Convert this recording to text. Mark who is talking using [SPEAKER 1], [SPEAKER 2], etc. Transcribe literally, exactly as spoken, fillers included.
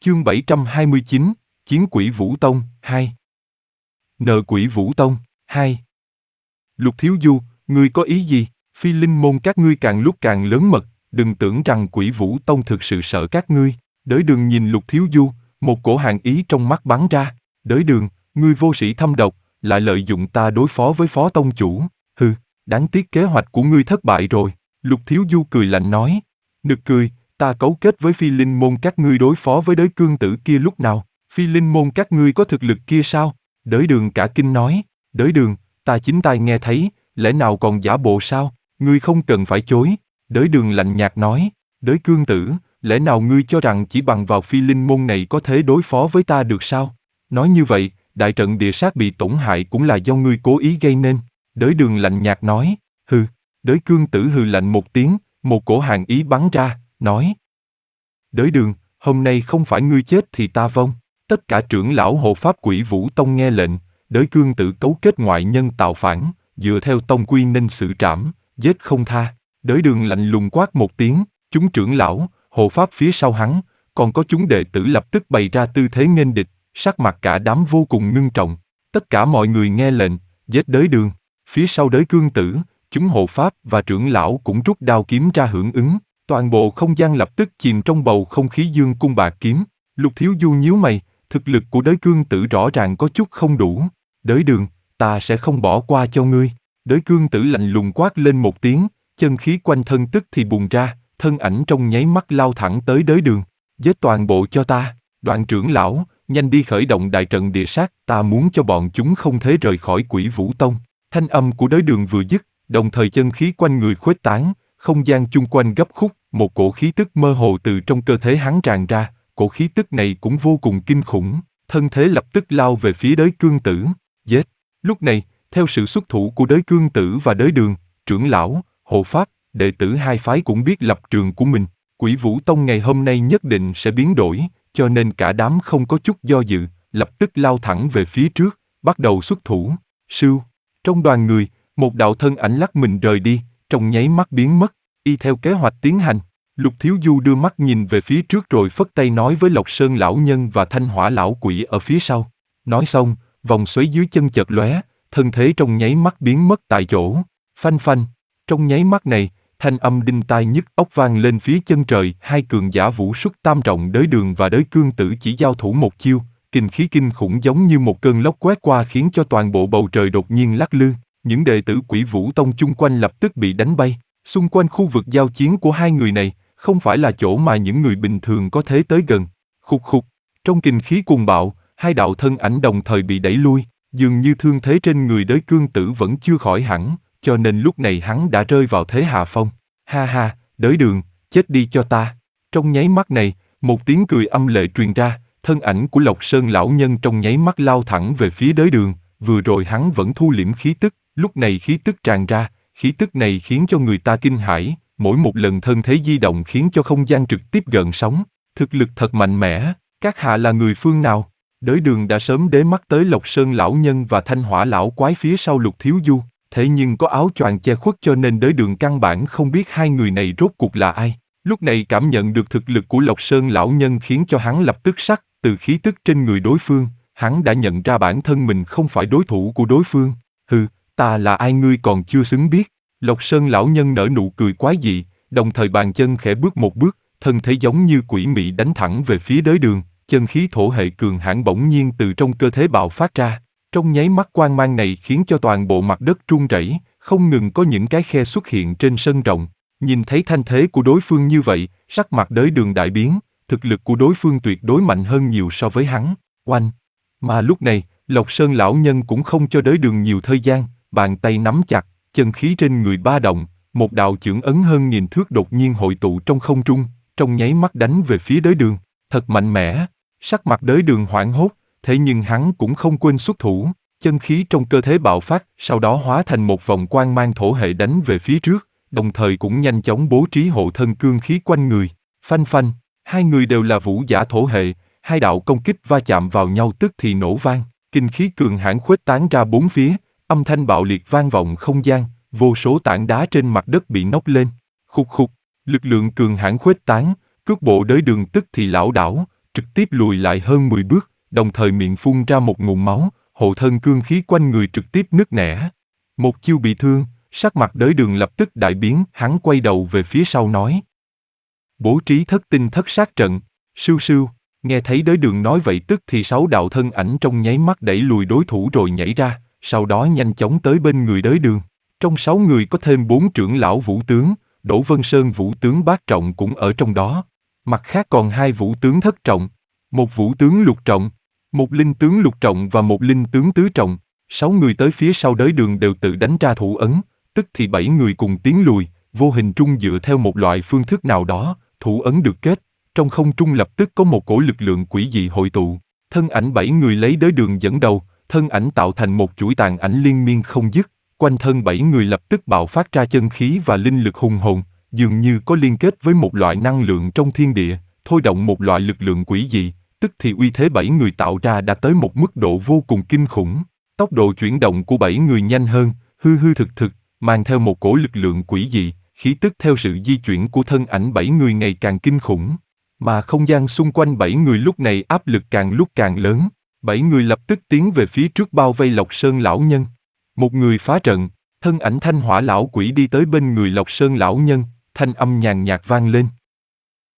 [SPEAKER 1] Chương bảy trăm hai mươi chín, Chiến Quỷ Vũ Tông, hai. Nợ Quỷ Vũ Tông, hai. Lục Thiếu Du, ngươi có ý gì? Phi linh môn các ngươi càng lúc càng lớn mật, đừng tưởng rằng Quỷ Vũ Tông thực sự sợ các ngươi. Đới Đường nhìn Lục Thiếu Du, một cổ hàn ý trong mắt bắn ra. Đới Đường, ngươi vô sĩ thâm độc, lại lợi dụng ta đối phó với Phó Tông Chủ. Hừ, đáng tiếc kế hoạch của ngươi thất bại rồi. Lục Thiếu Du cười lạnh nói. Nực cười, ta cấu kết với Phi linh môn các ngươi đối phó với Đới Cương Tử kia lúc nào? Phi linh môn các ngươi có thực lực kia sao? Đới Đường cả kinh nói. Đới Đường, ta chính tai nghe thấy, lẽ nào còn giả bộ sao? Ngươi không cần phải chối. Đới Đường lạnh nhạt nói. Đới Cương Tử, lẽ nào ngươi cho rằng chỉ bằng vào Phi linh môn này có thể đối phó với ta được sao? Nói như vậy, đại trận địa sát bị tổn hại cũng là do ngươi cố ý gây nên. Đới Đường lạnh nhạt nói. Hừ. Đới Cương Tử hừ lạnh một tiếng, một cổ hàn ý bắn ra, nói. Đới Đường, hôm nay không phải ngươi chết thì ta vong. Tất cả trưởng lão hộ pháp Quỷ Vũ Tông nghe lệnh, Đới Cương Tử cấu kết ngoại nhân tạo phản, dựa theo tông quy nên xử trảm, giết không tha. Đới Đường lạnh lùng quát một tiếng, chúng trưởng lão, hộ pháp phía sau hắn, còn có chúng đệ tử lập tức bày ra tư thế nghênh địch, sắc mặt cả đám vô cùng ngưng trọng. Tất cả mọi người nghe lệnh, giết Đới Đường. Phía sau Đới Cương Tử, chúng hộ pháp và trưởng lão cũng rút đao kiếm ra hưởng ứng. Toàn bộ không gian lập tức chìm trong bầu không khí dương cung bạc kiếm. Lục Thiếu Du nhíu mày, thực lực của Đới Cương Tử rõ ràng có chút không đủ. Đới Đường, ta sẽ không bỏ qua cho ngươi. Đới Cương Tử lạnh lùng quát lên một tiếng, chân khí quanh thân tức thì bùng ra, thân ảnh trong nháy mắt lao thẳng tới Đới Đường. Giết toàn bộ cho ta. Đoạn trưởng lão, nhanh đi khởi động đại trận địa sát, ta muốn cho bọn chúng không thể rời khỏi Quỷ Vũ Tông. Thanh âm của Đới Đường vừa dứt, đồng thời chân khí quanh người khuếch tán, không gian chung quanh gấp khúc, một cổ khí tức mơ hồ từ trong cơ thể hắn tràn ra, cổ khí tức này cũng vô cùng kinh khủng, thân thế lập tức lao về phía Đới Cương Tử, giết. Lúc này, theo sự xuất thủ của Đới Cương Tử và Đới Đường, trưởng lão, hộ pháp, đệ tử hai phái cũng biết lập trường của mình, Quỷ Vũ Tông ngày hôm nay nhất định sẽ biến đổi, cho nên cả đám không có chút do dự, lập tức lao thẳng về phía trước, bắt đầu xuất thủ. Sưu, trong đoàn người, một đạo thân ảnh lắc mình rời đi, trong nháy mắt biến mất, y theo kế hoạch tiến hành. Lục Thiếu Du đưa mắt nhìn về phía trước rồi phất tay nói với Lộc Sơn lão nhân và Thanh Hỏa lão quỷ ở phía sau. Nói xong, vòng xoáy dưới chân chợt lóe, thân thế trong nháy mắt biến mất tại chỗ. Phanh phanh, trong nháy mắt này, thanh âm đinh tai nhức óc vang lên phía chân trời. Hai cường giả vũ xuất tam trọng Đới Đường và Đới Cương Tử chỉ giao thủ một chiêu, kinh khí kinh khủng giống như một cơn lốc quét qua khiến cho toàn bộ bầu trời đột nhiên lắc lư. Những đệ tử Quỷ Vũ Tông chung quanh lập tức bị đánh bay. Xung quanh khu vực giao chiến của hai người này, không phải là chỗ mà những người bình thường có thể tới gần. Khục khục, trong kinh khí cuồng bạo, hai đạo thân ảnh đồng thời bị đẩy lui, dường như thương thế trên người Đới Cương Tử vẫn chưa khỏi hẳn, cho nên lúc này hắn đã rơi vào thế hạ phong. Ha ha, Đới Đường, chết đi cho ta. Trong nháy mắt này, một tiếng cười âm lệ truyền ra, thân ảnh của Lộc Sơn lão nhân trong nháy mắt lao thẳng về phía Đới Đường, vừa rồi hắn vẫn thu liễm khí tức, lúc này khí tức tràn ra, khí tức này khiến cho người ta kinh hãi, mỗi một lần thân thế di động khiến cho không gian trực tiếp gợn sóng, thực lực thật mạnh mẽ. Các hạ là người phương nào? Đới Đường đã sớm đế mắt tới Lộc Sơn lão nhân và Thanh Hỏa lão quái phía sau Lục Thiếu Du, thế nhưng có áo choàng che khuất cho nên Đới Đường căn bản không biết hai người này rốt cuộc là ai. Lúc này cảm nhận được thực lực của Lộc Sơn lão nhân khiến cho hắn lập tức sắc, từ khí tức trên người đối phương, hắn đã nhận ra bản thân mình không phải đối thủ của đối phương. Hừ, ta là ai ngươi còn chưa xứng biết. Lộc Sơn lão nhân nở nụ cười quái dị, đồng thời bàn chân khẽ bước một bước, thân thể giống như quỷ mị đánh thẳng về phía Đới Đường, chân khí thổ hệ cường hãn bỗng nhiên từ trong cơ thể bạo phát ra. Trong nháy mắt quang mang này khiến cho toàn bộ mặt đất rung rẩy, không ngừng có những cái khe xuất hiện trên sân rộng. Nhìn thấy thanh thế của đối phương như vậy, sắc mặt Đới Đường đại biến, thực lực của đối phương tuyệt đối mạnh hơn nhiều so với hắn. Oanh! Mà lúc này, Lộc Sơn lão nhân cũng không cho Đới Đường nhiều thời gian, bàn tay nắm chặt, chân khí trên người ba động, một đạo chưởng ấn hơn nghìn thước đột nhiên hội tụ trong không trung, trong nháy mắt đánh về phía Đới Đường, thật mạnh mẽ. Sắc mặt Đới Đường hoảng hốt, thế nhưng hắn cũng không quên xuất thủ, chân khí trong cơ thể bạo phát, sau đó hóa thành một vòng quang mang thổ hệ đánh về phía trước, đồng thời cũng nhanh chóng bố trí hộ thân cương khí quanh người. Phanh phanh, hai người đều là vũ giả thổ hệ, hai đạo công kích va chạm vào nhau tức thì nổ vang, kinh khí cường hãn khuếch tán ra bốn phía, âm thanh bạo liệt vang vọng không gian, vô số tảng đá trên mặt đất bị nốc lên. Khục khục, lực lượng cường hãn khuếch tán, cước bộ Đới Đường tức thì lảo đảo, trực tiếp lùi lại hơn mười bước, đồng thời miệng phun ra một ngụm máu, hộ thân cương khí quanh người trực tiếp nứt nẻ. Một chiêu bị thương, sắc mặt Đới Đường lập tức đại biến, hắn quay đầu về phía sau nói. Bố trí thất tinh thất sát trận, sưu sưu, nghe thấy Đới Đường nói vậy tức thì sáu đạo thân ảnh trong nháy mắt đẩy lùi đối thủ rồi nhảy ra, sau đó nhanh chóng tới bên người Đới Đường. Trong sáu người có thêm bốn trưởng lão vũ tướng, Đỗ Vân Sơn vũ tướng bát trọng cũng ở trong đó. Mặt khác còn hai vũ tướng thất trọng, một vũ tướng lục trọng, một linh tướng lục trọng và một linh tướng tứ trọng. Sáu người tới phía sau Đới Đường đều tự đánh ra thủ ấn, tức thì bảy người cùng tiến lùi, vô hình trung dựa theo một loại phương thức nào đó, thủ ấn được kết, trong không trung lập tức có một cổ lực lượng quỷ dị hội tụ. Thân ảnh bảy người lấy Đới Đường dẫn đầu, thân ảnh tạo thành một chuỗi tàn ảnh liên miên không dứt, quanh thân bảy người lập tức bạo phát ra chân khí và linh lực hùng hồn, dường như có liên kết với một loại năng lượng trong thiên địa, thôi động một loại lực lượng quỷ dị, tức thì uy thế bảy người tạo ra đã tới một mức độ vô cùng kinh khủng. Tốc độ chuyển động của bảy người nhanh hơn, hư hư thực thực, mang theo một cổ lực lượng quỷ dị, khí tức theo sự di chuyển của thân ảnh bảy người ngày càng kinh khủng. Mà không gian xung quanh bảy người lúc này áp lực càng lúc càng lớn, bảy người lập tức tiến về phía trước bao vây Lộc Sơn lão nhân. Một người phá trận, thân ảnh Thanh Hỏa lão quỷ đi tới bên người Lộc Sơn lão nhân, thanh âm nhàn nhạt vang lên.